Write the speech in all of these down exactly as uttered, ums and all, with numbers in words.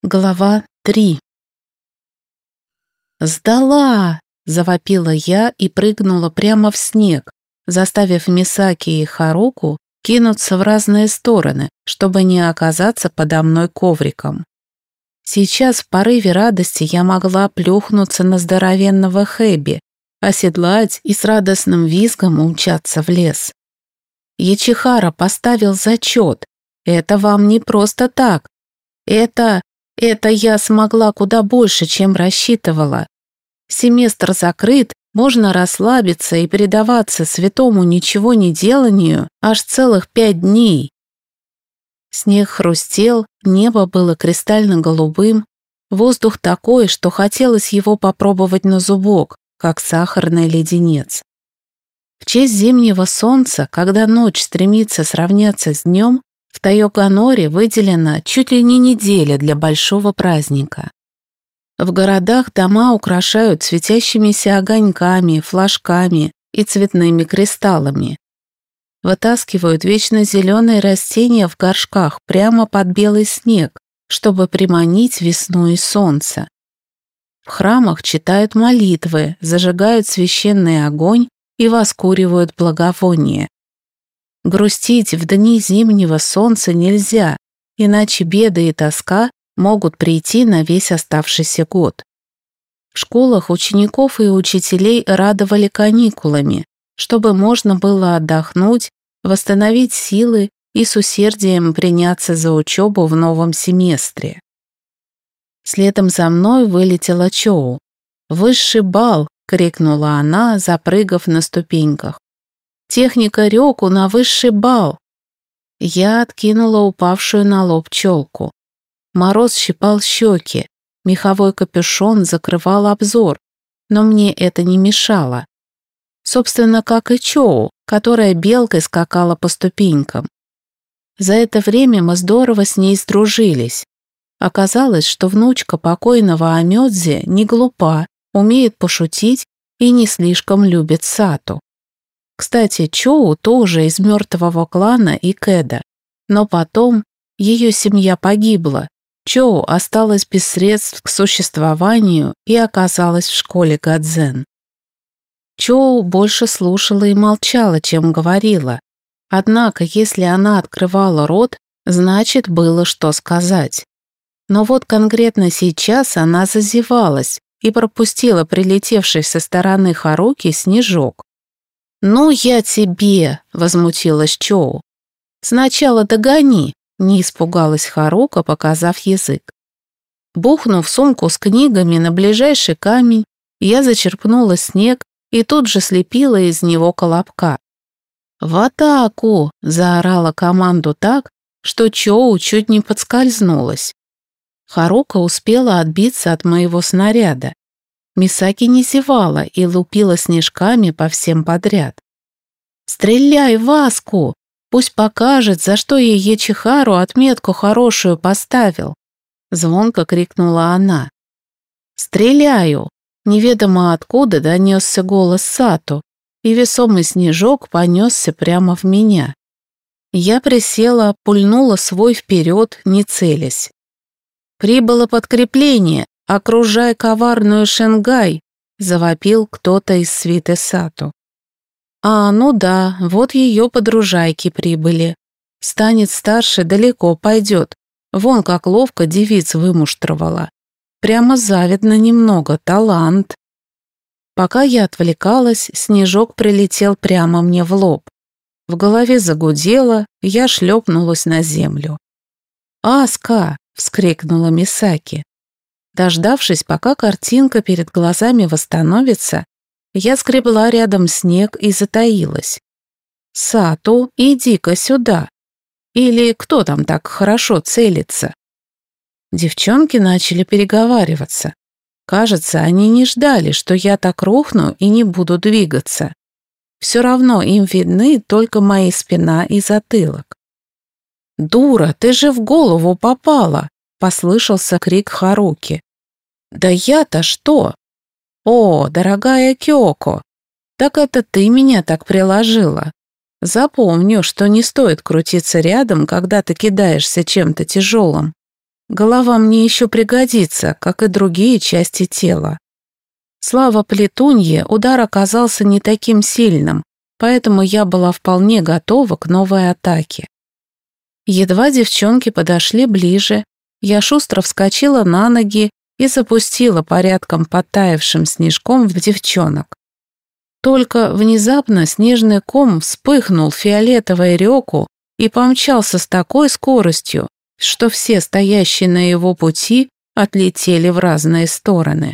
Глава три. «Сдала!» – завопила я и прыгнула прямо в снег, заставив Мисаки и Харуку кинуться в разные стороны, чтобы не оказаться подо мной ковриком. Сейчас в порыве радости я могла плюхнуться на здоровенного Хэби, оседлать и с радостным визгом умчаться в лес. Ячихара поставил зачет. Это вам не просто так. Это... Это я смогла куда больше, чем рассчитывала. Семестр закрыт, можно расслабиться и предаваться святому ничего не деланию аж целых пять дней. Снег хрустел, небо было кристально-голубым, воздух такой, что хотелось его попробовать на зубок, как сахарный леденец. В честь зимнего солнца, когда ночь стремится сравняться с днем, в Тойоганоре выделена чуть ли не неделя для большого праздника. В городах дома украшают светящимися огоньками, флажками и цветными кристаллами. Вытаскивают вечно зеленые растения в горшках прямо под белый снег, чтобы приманить весну и солнце. В храмах читают молитвы, зажигают священный огонь и воскуривают благовония. Грустить в дни зимнего солнца нельзя, иначе беды и тоска могут прийти на весь оставшийся год. В школах учеников и учителей радовали каникулами, чтобы можно было отдохнуть, восстановить силы и с усердием приняться за учебу в новом семестре. Следом за мной вылетела Чоу. «Высший бал!» — крикнула она, запрыгав на ступеньках. «Техника Рёку на высший бал!» Я откинула упавшую на лоб челку. Мороз щипал щеки, меховой капюшон закрывал обзор, но мне это не мешало. Собственно, как и Чоу, которая белкой скакала по ступенькам. За это время мы здорово с ней сдружились. Оказалось, что внучка покойного Амёдзи не глупа, умеет пошутить и не слишком любит Сату. Кстати, Чоу тоже из мертвого клана Икэда, но потом ее семья погибла. Чоу осталась без средств к существованию и оказалась в школе Гадзен. Чоу больше слушала и молчала, чем говорила. Однако, если она открывала рот, значит, было что сказать. Но вот конкретно сейчас она зазевалась и пропустила прилетевший со стороны Харуки снежок. «Ну я тебе!» — возмутилась Чоу. «Сначала догони!» — не испугалась Харука, показав язык. Бухнув сумку с книгами на ближайший камень, я зачерпнула снег и тут же слепила из него колобка. «В атаку!» — заорала команду так, что Чоу чуть не подскользнулась. Харука успела отбиться от моего снаряда. Мисаки не зевала и лупила снежками по всем подряд. «Стреляй в Аску! Пусть покажет, за что ей Ячихару отметку хорошую поставил!» Звонко крикнула она. «Стреляю!» Неведомо откуда донесся голос Сату, и весомый снежок понесся прямо в меня. Я присела, пульнула свой вперед, не целясь. «Прибыло подкрепление! Окружай коварную Шенгай!» — завопил кто-то из свиты Сату. «А, ну да, вот ее подружайки прибыли. Станет старше, далеко пойдет. Вон как ловко девиц вымуштровала. Прямо завидно немного, талант». Пока я отвлекалась, снежок прилетел прямо мне в лоб. В голове загудело, я шлепнулась на землю. «Аска!» — вскрикнула Мисаки. Дождавшись, пока картинка перед глазами восстановится, я скребла рядом снег и затаилась. «Сату, иди-ка сюда!» Или кто там так хорошо целится? Девчонки начали переговариваться. Кажется, они не ждали, что я так рухну и не буду двигаться. Все равно им видны только мои спина и затылок. «Дура, ты же в голову попала!» — послышался крик Харуки. «Да я-то что?» «О, дорогая Кёко, так это ты меня так приложила. Запомню, что не стоит крутиться рядом, когда ты кидаешься чем-то тяжелым. Голова мне еще пригодится, как и другие части тела. Слава Плетунье, удар оказался не таким сильным, поэтому я была вполне готова к новой атаке. Едва девчонки подошли ближе, я шустро вскочила на ноги и запустила порядком подтаявшим снежком в девчонок. Только внезапно снежный ком вспыхнул фиолетовой рёку и помчался с такой скоростью, что все стоящие на его пути отлетели в разные стороны.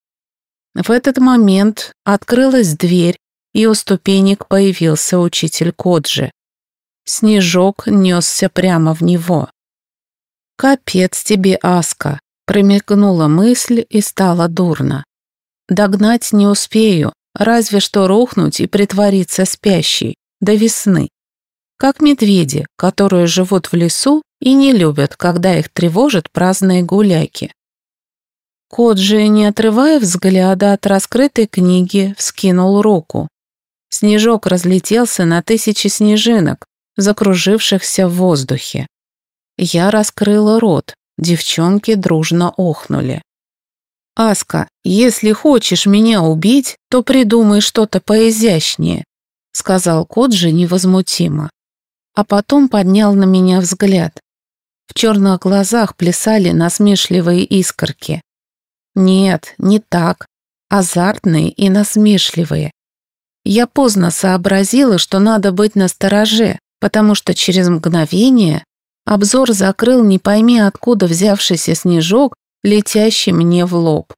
В этот момент открылась дверь, и у ступенек появился учитель Коджи. Снежок несся прямо в него. «Капец тебе, Аска!» – промелькнула мысль и стало дурно. «Догнать не успею, разве что рухнуть и притвориться спящей до весны. Как медведи, которые живут в лесу и не любят, когда их тревожат праздные гуляки». Коджи, не отрывая взгляда от раскрытой книги, вскинул руку. Снежок разлетелся на тысячи снежинок, закружившихся в воздухе. Я раскрыла рот, девчонки дружно охнули. «Аска, если хочешь меня убить, то придумай что-то поизящнее», сказал Коджи невозмутимо. А потом поднял на меня взгляд. В черных глазах плясали насмешливые искорки. Нет, не так. Азартные и насмешливые. Я поздно сообразила, что надо быть настороже, потому что через мгновение обзор закрыл не пойми откуда взявшийся снежок, летящий мне в лоб.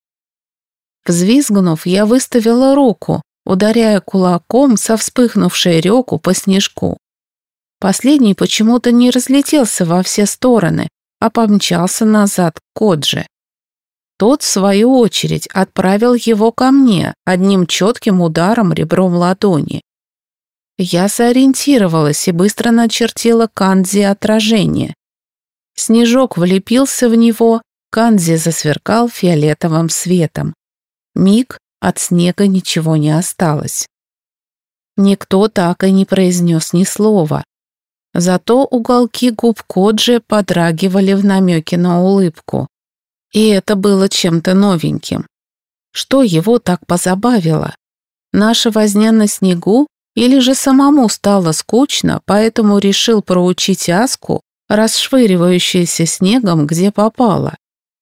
Взвизгнув, я выставила руку, ударяя кулаком со вспыхнувшей рёку по снежку. Последний почему-то не разлетелся во все стороны, а помчался назад к Коджи. Тот, в свою очередь, отправил его ко мне одним четким ударом ребром ладони. Я сориентировалась и быстро начертила канзи отражение. Снежок влепился в него, канзи засверкал фиолетовым светом. Миг, от снега ничего не осталось. Никто так и не произнес ни слова. Зато уголки губ Коджи подрагивали в намеке на улыбку. И это было чем-то новеньким. Что его так позабавило? Наша возня на снегу или же самому стало скучно, поэтому решил проучить Аску, расшвыривающуюся снегом, где попало?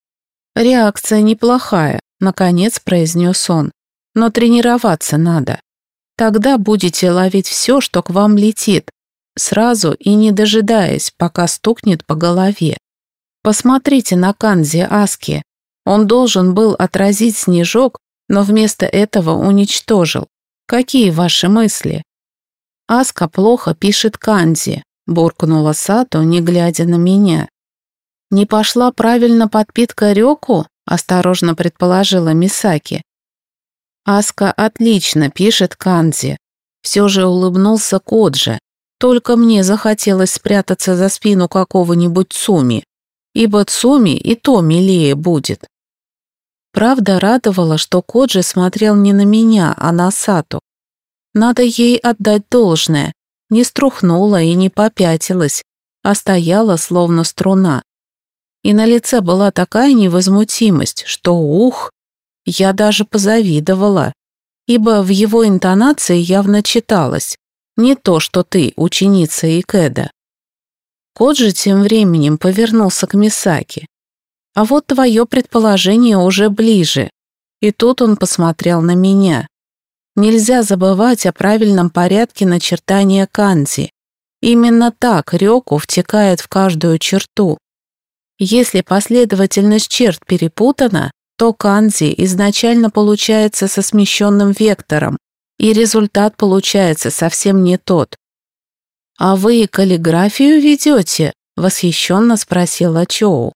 «Реакция неплохая», — наконец произнес он, «но тренироваться надо. Тогда будете ловить все, что к вам летит, сразу и не дожидаясь, пока стукнет по голове. Посмотрите на канзи Аски. Он должен был отразить снежок, но вместо этого уничтожил. Какие ваши мысли?» «Аска плохо пишет канзи», – буркнула Сато, не глядя на меня. «Не пошла правильно подпитка рёку?» – осторожно предположила Мисаки. «Аска отлично пишет канзи», – все же улыбнулся Коджи. «Только мне захотелось спрятаться за спину какого-нибудь Цуми, ибо Цуми и то милее будет». Правда радовало, что Коджи смотрел не на меня, а на Сату. Надо ей отдать должное, не струхнула и не попятилась, а стояла словно струна. И на лице была такая невозмутимость, что ух, я даже позавидовала, ибо в его интонации явно читалось: «Не то, что ты, ученица Икэда». Коджи тем временем повернулся к Мисаки. «А вот твое предположение уже ближе». И тут он посмотрел на меня. Нельзя забывать о правильном порядке начертания канзи. Именно так рёку втекает в каждую черту. Если последовательность черт перепутана, то канзи изначально получается со смещенным вектором, и результат получается совсем не тот. «А вы каллиграфию ведете?» – восхищенно спросила Чоу.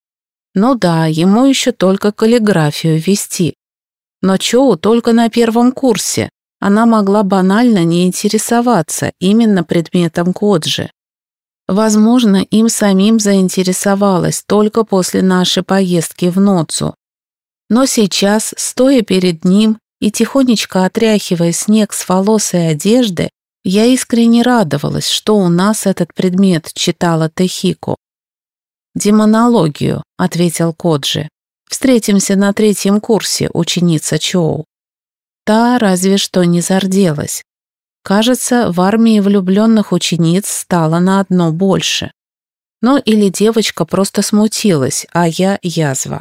Ну да, ему еще только каллиграфию вести. Но Чоу только на первом курсе. Она могла банально не интересоваться именно предметом Коджи. Возможно, им самим заинтересовалась только после нашей поездки в Ноцу. Но сейчас, стоя перед ним и тихонечко отряхивая снег с волос и одежды, я искренне радовалась, что у нас этот предмет читала Тэхико. «Демонологию», — ответил Коджи. «Встретимся на третьем курсе, ученица Чоу». Та разве что не зарделась. Кажется, в армии влюбленных учениц стало на одно больше. Ну или девочка просто смутилась, а я язва.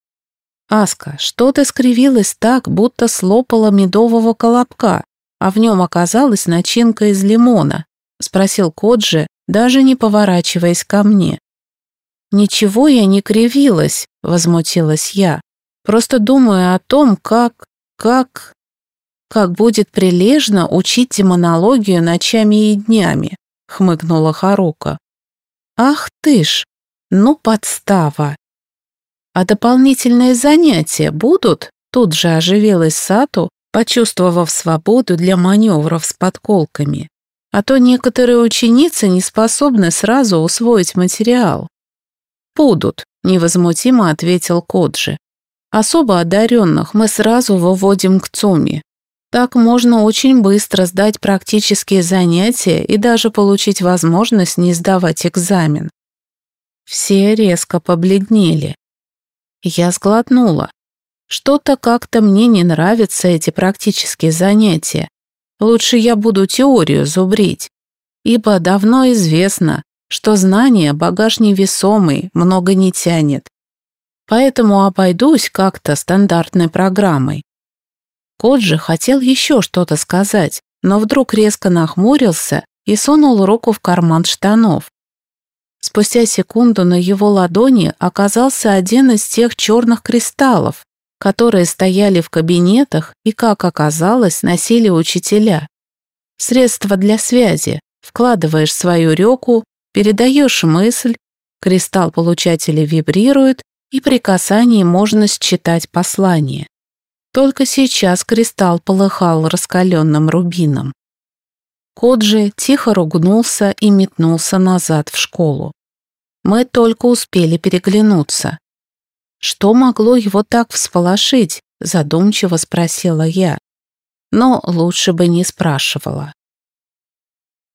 «Аска, что ты скривилась так, будто слопала медового колобка, а в нем оказалась начинка из лимона?» — спросил Коджи, даже не поворачиваясь ко мне. «Ничего я не кривилась», — возмутилась я. «Просто думаю о том, как... как... как будет прилежно учить демонологию ночами и днями», — хмыкнула Харука. «Ах ты ж! Ну, подстава!» «А дополнительные занятия будут?» Тут же оживилась Сату, почувствовав свободу для маневров с подколками. «А то некоторые ученицы не способны сразу усвоить материал». «Будут», — невозмутимо ответил Коджи. «Особо одаренных мы сразу выводим к ЦУМе. Так можно очень быстро сдать практические занятия и даже получить возможность не сдавать экзамен». Все резко побледнели. Я сглотнула. Что-то как-то мне не нравятся эти практические занятия. Лучше я буду теорию зубрить. Ибо давно известно, что знание багаж невесомый, много не тянет. Поэтому обойдусь как-то стандартной программой. Коджи хотел еще что-то сказать, но вдруг резко нахмурился и сунул руку в карман штанов. Спустя секунду на его ладони оказался один из тех черных кристаллов, которые стояли в кабинетах и, как оказалось, носили учителя. Средство для связи. Вкладываешь свою рёку, передаешь мысль, кристалл получателя вибрирует, и при касании можно считать послание. Только сейчас кристалл полыхал раскаленным рубином. Коджи тихо ругнулся и метнулся назад в школу. Мы только успели переглянуться. «Что могло его так всполошить?» – задумчиво спросила я. Но лучше бы не спрашивала.